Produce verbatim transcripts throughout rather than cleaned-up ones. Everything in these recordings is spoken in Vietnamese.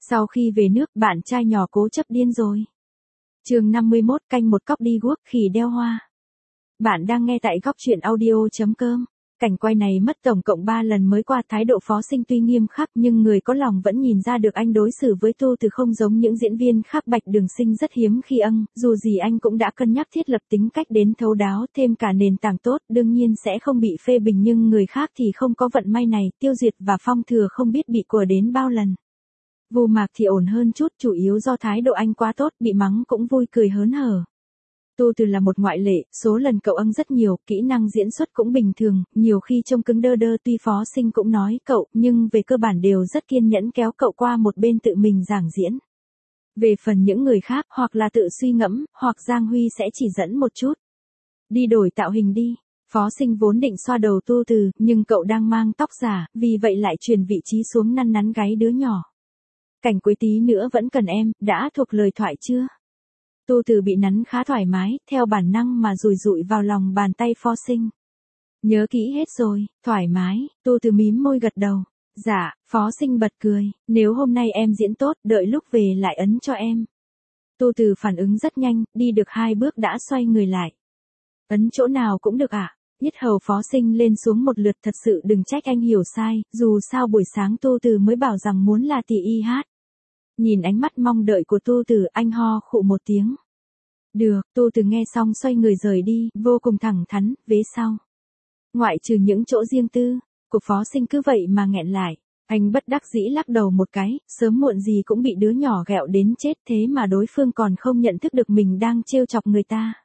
Sau khi về nước, bạn trai nhỏ cố chấp điên rồi. Chương năm mươi mốt, canh một cóc đi guốc khỉ đeo hoa. Bạn đang nghe tại góc truyện audio chấm com. Cảnh quay này mất tổng cộng ba lần mới qua. Thái độ Phó Sinh tuy nghiêm khắc nhưng người có lòng vẫn nhìn ra được anh đối xử với Tô Từ không giống những diễn viên khác. Bạch Đường Sinh rất hiếm khi âng, dù gì anh cũng đã cân nhắc thiết lập tính cách đến thấu đáo, thêm cả nền tảng tốt, đương nhiên sẽ không bị phê bình, nhưng người khác thì không có vận may này. Tiêu Duyệt và Phong Thừa không biết bị của đến bao lần. Vu Mạc thì ổn hơn chút, chủ yếu do thái độ anh quá tốt, bị mắng cũng vui cười hớn hở. Tô Từ là một ngoại lệ, số lần cậu âng rất nhiều, kỹ năng diễn xuất cũng bình thường, nhiều khi trông cứng đơ đơ. Tuy Phó Sinh cũng nói cậu, nhưng về cơ bản đều rất kiên nhẫn kéo cậu qua một bên tự mình giảng diễn. Về phần những người khác, hoặc là tự suy ngẫm, hoặc Giang Huy sẽ chỉ dẫn một chút. Đi đổi tạo hình đi. Phó Sinh vốn định xoa đầu Tô Từ, nhưng cậu đang mang tóc giả, vì vậy lại chuyển vị trí xuống năn nắn gáy đứa nhỏ. Cảnh cuối tí nữa vẫn cần em, đã thuộc lời thoại chưa? Tô Từ bị nắn khá thoải mái, theo bản năng mà rùi rụi vào lòng bàn tay Phó Sinh. Nhớ kỹ hết rồi, thoải mái. Tô Từ mím môi gật đầu. Dạ. Phó Sinh bật cười, nếu hôm nay em diễn tốt, đợi lúc về lại ấn cho em. Tô Từ phản ứng rất nhanh, đi được hai bước đã xoay người lại. Ấn chỗ nào cũng được ạ. À? Nhất hầu Phó Sinh lên xuống một lượt. Thật sự đừng trách anh hiểu sai, dù sao buổi sáng Tô Từ mới bảo rằng muốn là tỷ y hát. Nhìn ánh mắt mong đợi của Tô Từ, anh ho khụ một tiếng. Được. Tô Từ nghe xong xoay người rời đi, vô cùng thẳng thắn, vế sau. Ngoại trừ những chỗ riêng tư, của Phó Sinh cứ vậy mà nghẹn lại. Anh bất đắc dĩ lắc đầu một cái, sớm muộn gì cũng bị đứa nhỏ ghẹo đến chết, thế mà đối phương còn không nhận thức được mình đang trêu chọc người ta.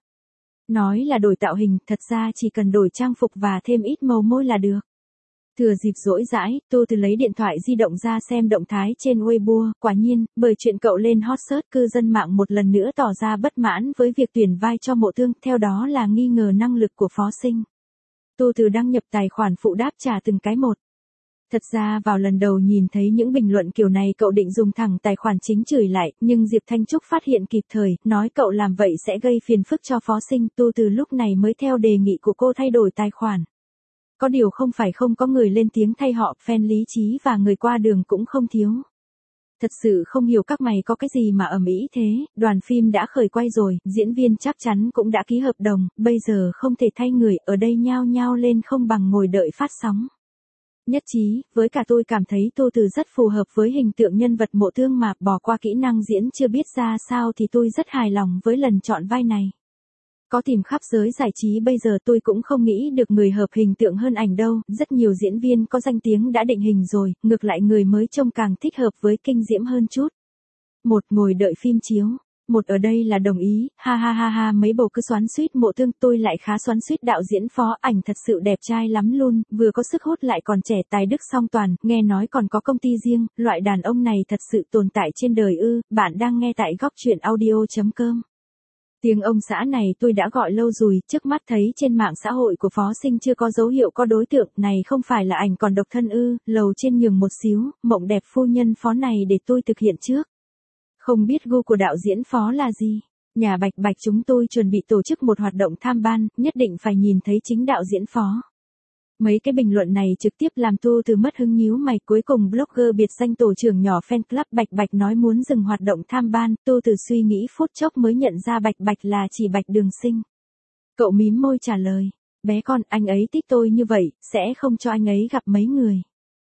Nói là đổi tạo hình, thật ra chỉ cần đổi trang phục và thêm ít màu môi là được. Thừa dịp rỗi rãi, Tô Từ lấy điện thoại di động ra xem động thái trên Weibo, quả nhiên, bởi chuyện cậu lên hot search, cư dân mạng một lần nữa tỏ ra bất mãn với việc tuyển vai cho Mộ Thương, theo đó là nghi ngờ năng lực của Phó Sinh. Tô Từ đăng nhập tài khoản phụ đáp trả từng cái một. Thật ra vào lần đầu nhìn thấy những bình luận kiểu này cậu định dùng thẳng tài khoản chính chửi lại, nhưng Diệp Thanh Trúc phát hiện kịp thời, nói cậu làm vậy sẽ gây phiền phức cho Phó Sinh. Tô Từ lúc này mới theo đề nghị của cô thay đổi tài khoản. Có điều không phải không có người lên tiếng thay họ, fan lý trí và người qua đường cũng không thiếu. Thật sự không hiểu các mày có cái gì mà ầm ĩ thế, đoàn phim đã khởi quay rồi, diễn viên chắc chắn cũng đã ký hợp đồng, bây giờ không thể thay người, ở đây nhao nhao lên không bằng ngồi đợi phát sóng. Nhất trí, với cả tôi cảm thấy Tô Từ rất phù hợp với hình tượng nhân vật Mộ Thương mà, bỏ qua kỹ năng diễn chưa biết ra sao thì tôi rất hài lòng với lần chọn vai này. Có tìm khắp giới giải trí bây giờ tôi cũng không nghĩ được người hợp hình tượng hơn ảnh đâu, rất nhiều diễn viên có danh tiếng đã định hình rồi, ngược lại người mới trông càng thích hợp với kinh diễm hơn chút. Một, ngồi đợi phim chiếu. Một, ở đây là đồng ý, ha ha ha ha, mấy bầu cứ xoắn xuýt Mộ Thương, tôi lại khá xoắn xuýt đạo diễn Phó, ảnh thật sự đẹp trai lắm luôn, vừa có sức hút lại còn trẻ, tài đức song toàn, nghe nói còn có công ty riêng, loại đàn ông này thật sự tồn tại trên đời ư. Bạn đang nghe tại góc truyện audio chấm com. Tiếng ông xã này tôi đã gọi lâu rồi, trước mắt thấy trên mạng xã hội của Phó Sinh chưa có dấu hiệu có đối tượng, này không phải là ảnh còn độc thân ư, lầu trên nhường một xíu, mộng đẹp phu nhân Phó này để tôi thực hiện trước. Không biết gu của đạo diễn Phó là gì? Nhà Bạch Bạch chúng tôi chuẩn bị tổ chức một hoạt động tham ban, nhất định phải nhìn thấy chính đạo diễn Phó. Mấy cái bình luận này trực tiếp làm Tô Từ mất hứng nhíu mày, cuối cùng blogger biệt danh tổ trưởng nhỏ fan club Bạch Bạch nói muốn dừng hoạt động tham ban, Tô Từ suy nghĩ phút chốc mới nhận ra Bạch Bạch là chỉ Bạch Đường Sinh. Cậu mím môi trả lời, bé con, anh ấy thích tôi như vậy, sẽ không cho anh ấy gặp mấy người.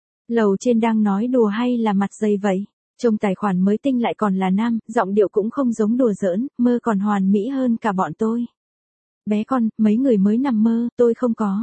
Lầu trên đang nói đùa hay là mặt dày vậy? Trong tài khoản mới tinh lại còn là nam, giọng điệu cũng không giống đùa giỡn, mơ còn hoàn mỹ hơn cả bọn tôi. Bé con, mấy người mới nằm mơ, tôi không có.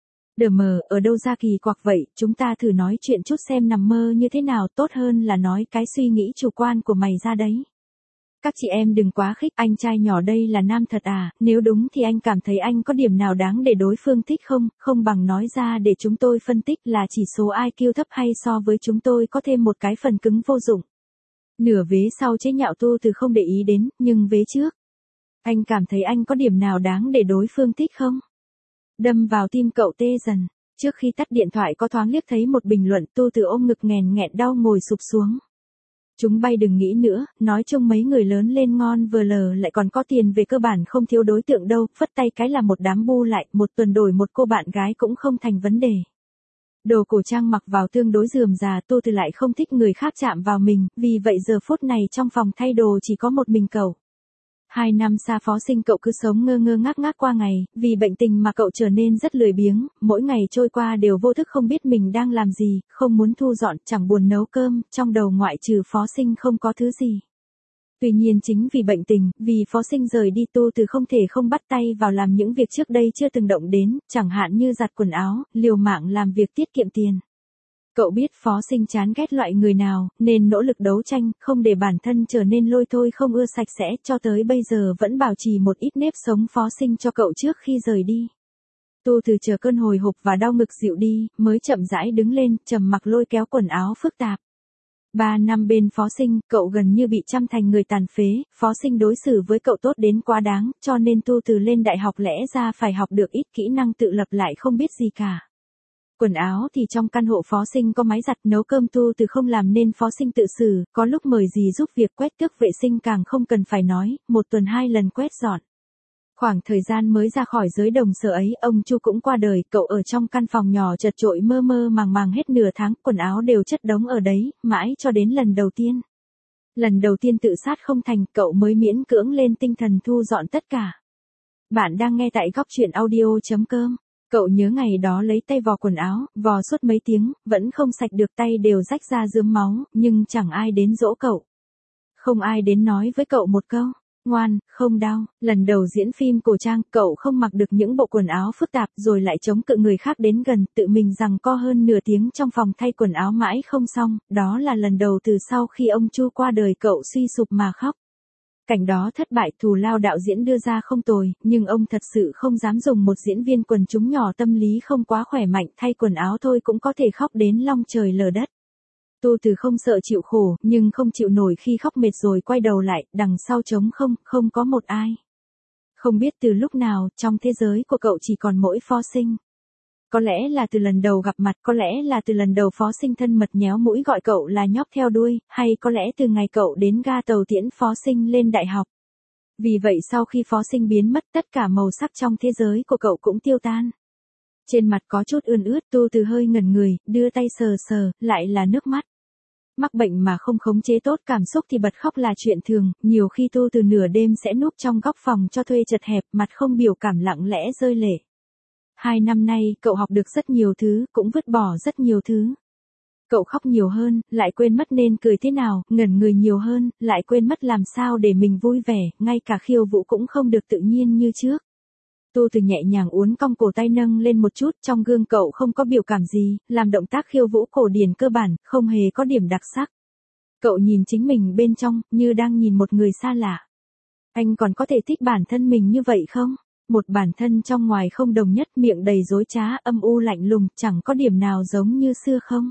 Đờ mờ, ở đâu ra kỳ quặc vậy, chúng ta thử nói chuyện chút xem nằm mơ như thế nào, tốt hơn là nói cái suy nghĩ chủ quan của mày ra đấy. Các chị em đừng quá khích, anh trai nhỏ đây là nam thật à, nếu đúng thì anh cảm thấy anh có điểm nào đáng để đối phương thích không, không bằng nói ra để chúng tôi phân tích là chỉ số i kiu thấp hay so với chúng tôi có thêm một cái phần cứng vô dụng. Nửa vế sau chế nhạo Tô Từ không để ý đến, nhưng vế trước. Anh cảm thấy anh có điểm nào đáng để đối phương thích không? Đâm vào tim cậu tê dần. Trước khi tắt điện thoại có thoáng liếc thấy một bình luận, Tô Từ ôm ngực nghèn nghẹn đau ngồi sụp xuống. Chúng bay đừng nghĩ nữa, nói chung mấy người lớn lên ngon vừa lờ lại còn có tiền, về cơ bản không thiếu đối tượng đâu, phất tay cái là một đám bu lại, một tuần đổi một cô bạn gái cũng không thành vấn đề. Đồ cổ trang mặc vào tương đối rườm rà, Tô Từ lại không thích người khác chạm vào mình, vì vậy giờ phút này trong phòng thay đồ chỉ có một mình cậu. Hai năm xa Phó Sinh cậu cứ sống ngơ ngơ ngác ngác qua ngày, vì bệnh tình mà cậu trở nên rất lười biếng, mỗi ngày trôi qua đều vô thức không biết mình đang làm gì, không muốn thu dọn, chẳng buồn nấu cơm, trong đầu ngoại trừ Phó Sinh không có thứ gì. Tuy nhiên chính vì bệnh tình, vì Phó Sinh rời đi, Tô Từ không thể không bắt tay vào làm những việc trước đây chưa từng động đến, chẳng hạn như giặt quần áo, liều mạng làm việc tiết kiệm tiền. Cậu biết Phó Sinh chán ghét loại người nào, nên nỗ lực đấu tranh, không để bản thân trở nên lôi thôi không ưa sạch sẽ, cho tới bây giờ vẫn bảo trì một ít nếp sống Phó Sinh cho cậu trước khi rời đi. Tô Từ chờ cơn hồi hộp và đau ngực dịu đi, mới chậm rãi đứng lên, trầm mặc lôi kéo quần áo phức tạp. Ba năm bên Phó Sinh, cậu gần như bị chăm thành người tàn phế, Phó Sinh đối xử với cậu tốt đến quá đáng, cho nên Tô Từ lên đại học lẽ ra phải học được ít kỹ năng tự lập lại không biết gì cả. Quần áo thì trong căn hộ Phó Sinh có máy giặt, nấu cơm Tô Từ không làm nên Phó Sinh tự xử, có lúc mời dì giúp việc quét tước vệ sinh càng không cần phải nói, một tuần hai lần quét dọn. Khoảng thời gian mới ra khỏi giới đồng sở ấy, ông Chu cũng qua đời, cậu ở trong căn phòng nhỏ chật chội mơ mơ màng màng hết nửa tháng, quần áo đều chất đống ở đấy, mãi cho đến lần đầu tiên. Lần đầu tiên tự sát không thành, cậu mới miễn cưỡng lên tinh thần thu dọn tất cả. Bạn đang nghe tại góc truyện audio chấm com. Cậu nhớ ngày đó lấy tay vò quần áo, vò suốt mấy tiếng, vẫn không sạch được, tay đều rách ra rướm máu, nhưng chẳng ai đến dỗ cậu. Không ai đến nói với cậu một câu, ngoan, không đau. Lần đầu diễn phim cổ trang, cậu không mặc được những bộ quần áo phức tạp rồi lại chống cự người khác đến gần, tự mình giằng co hơn nửa tiếng trong phòng thay quần áo mãi không xong, đó là lần đầu từ sau khi ông Chu qua đời cậu suy sụp mà khóc. Cảnh đó thất bại, thù lao đạo diễn đưa ra không tồi, nhưng ông thật sự không dám dùng một diễn viên quần chúng nhỏ tâm lý không quá khỏe mạnh, thay quần áo thôi cũng có thể khóc đến long trời lở đất. Tô Từ không sợ chịu khổ, nhưng không chịu nổi khi khóc mệt rồi quay đầu lại, đằng sau trống không, không có một ai. Không biết từ lúc nào, trong thế giới của cậu chỉ còn mỗi Phó Sinh. Có lẽ là từ lần đầu gặp mặt, có lẽ là từ lần đầu Phó Sinh thân mật nhéo mũi gọi cậu là nhóc theo đuôi, hay có lẽ từ ngày cậu đến ga tàu tiễn Phó Sinh lên đại học. Vì vậy sau khi Phó Sinh biến mất, tất cả màu sắc trong thế giới của cậu cũng tiêu tan. Trên mặt có chút ươn ướt, Tô Từ hơi ngẩn người, đưa tay sờ sờ, lại là nước mắt. Mắc bệnh mà không khống chế tốt cảm xúc thì bật khóc là chuyện thường, nhiều khi Tô Từ nửa đêm sẽ núp trong góc phòng cho thuê chật hẹp, mặt không biểu cảm lặng lẽ rơi lệ. Hai năm nay, cậu học được rất nhiều thứ, cũng vứt bỏ rất nhiều thứ. Cậu khóc nhiều hơn, lại quên mất nên cười thế nào, ngẩn người nhiều hơn, lại quên mất làm sao để mình vui vẻ, ngay cả khiêu vũ cũng không được tự nhiên như trước. Tô Từ nhẹ nhàng uốn cong cổ tay nâng lên một chút, trong gương cậu không có biểu cảm gì, làm động tác khiêu vũ cổ điển cơ bản, không hề có điểm đặc sắc. Cậu nhìn chính mình bên trong, như đang nhìn một người xa lạ. Anh còn có thể thích bản thân mình như vậy không? Một bản thân trong ngoài không đồng nhất, miệng đầy dối trá, âm u lạnh lùng, chẳng có điểm nào giống như xưa không?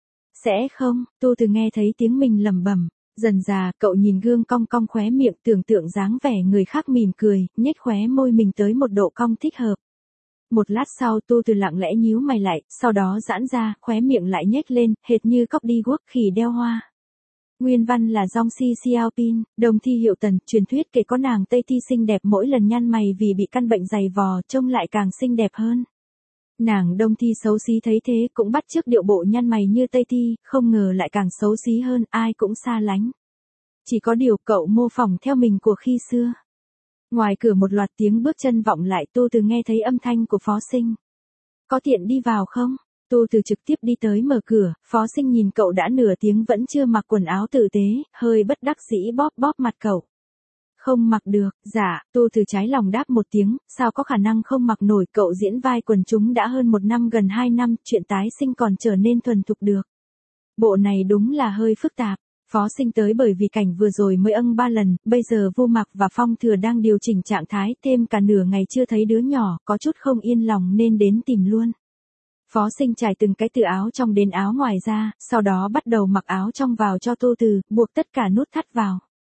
Sẽ không, Tô Từ nghe thấy tiếng mình lẩm bẩm. Dần dà, cậu nhìn gương cong cong khóe miệng, tưởng tượng dáng vẻ người khác mỉm cười, nhếch khóe môi mình tới một độ cong thích hợp. Một lát sau, Tô Từ lặng lẽ nhíu mày lại, sau đó giãn ra, khóe miệng lại nhếch lên, hệt như cóc đi guốc khỉ đeo hoa. Nguyên văn là Jong Si Xiaopin, đồng thi hiệu tần, truyền thuyết kể có nàng Tây Thi xinh đẹp mỗi lần nhăn mày vì bị căn bệnh dày vò, trông lại càng xinh đẹp hơn. Nàng Đông Thi xấu xí thấy thế cũng bắt chước điệu bộ nhăn mày như Tây Thi, không ngờ lại càng xấu xí hơn, ai cũng xa lánh. Chỉ có điều cậu mô phỏng theo mình của khi xưa. Ngoài cửa một loạt tiếng bước chân vọng lại, Tô Từ nghe thấy âm thanh của Phó Sinh. Có tiện đi vào không? Tô Từ trực tiếp đi tới mở cửa, Phó Sinh nhìn cậu đã nửa tiếng vẫn chưa mặc quần áo tử tế, hơi bất đắc dĩ bóp bóp mặt cậu. Không mặc được, dạ, Tô Từ trái lòng đáp một tiếng, sao có khả năng không mặc nổi, cậu diễn vai quần chúng đã hơn một năm gần hai năm, chuyện tái sinh còn trở nên thuần thục được. Bộ này đúng là hơi phức tạp. Phó Sinh tới bởi vì cảnh vừa rồi mới âng ba lần, bây giờ Vô Mặc và Phong Thừa đang điều chỉnh trạng thái, thêm cả nửa ngày chưa thấy đứa nhỏ, có chút không yên lòng nên đến tìm luôn. Phó Sinh trải từng cái từ áo trong đến áo ngoài ra, sau đó bắt đầu mặc áo trong vào cho Tô Từ, buộc tất cả nút thắt vào.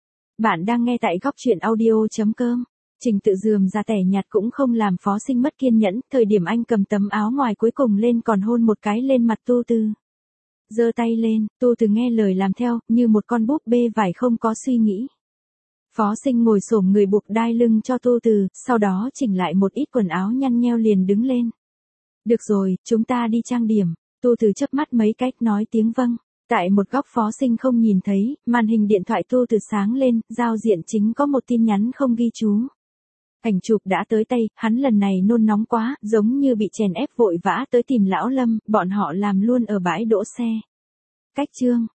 Bạn đang nghe tại góc truyện audio chấm com. Trình tự rườm ra tẻ nhạt cũng không làm Phó Sinh mất kiên nhẫn, thời điểm anh cầm tấm áo ngoài cuối cùng lên còn hôn một cái lên mặt Tô Từ. Giơ tay lên, Tô Từ nghe lời làm theo, như một con búp bê vải không có suy nghĩ. Phó Sinh ngồi xổm người buộc đai lưng cho Tô Từ, sau đó chỉnh lại một ít quần áo nhăn nheo liền đứng lên. Được rồi, chúng ta đi trang điểm. Tu Từ chớp mắt mấy cái, nói tiếng vâng. Tại một góc Phó Sinh không nhìn thấy, màn hình điện thoại Tu Từ sáng lên, giao diện chính có một tin nhắn không ghi chú. Ảnh chụp đã tới tay, hắn lần này nôn nóng quá, giống như bị chèn ép vội vã tới tìm lão Lâm, bọn họ làm luôn ở bãi đỗ xe. Cách chương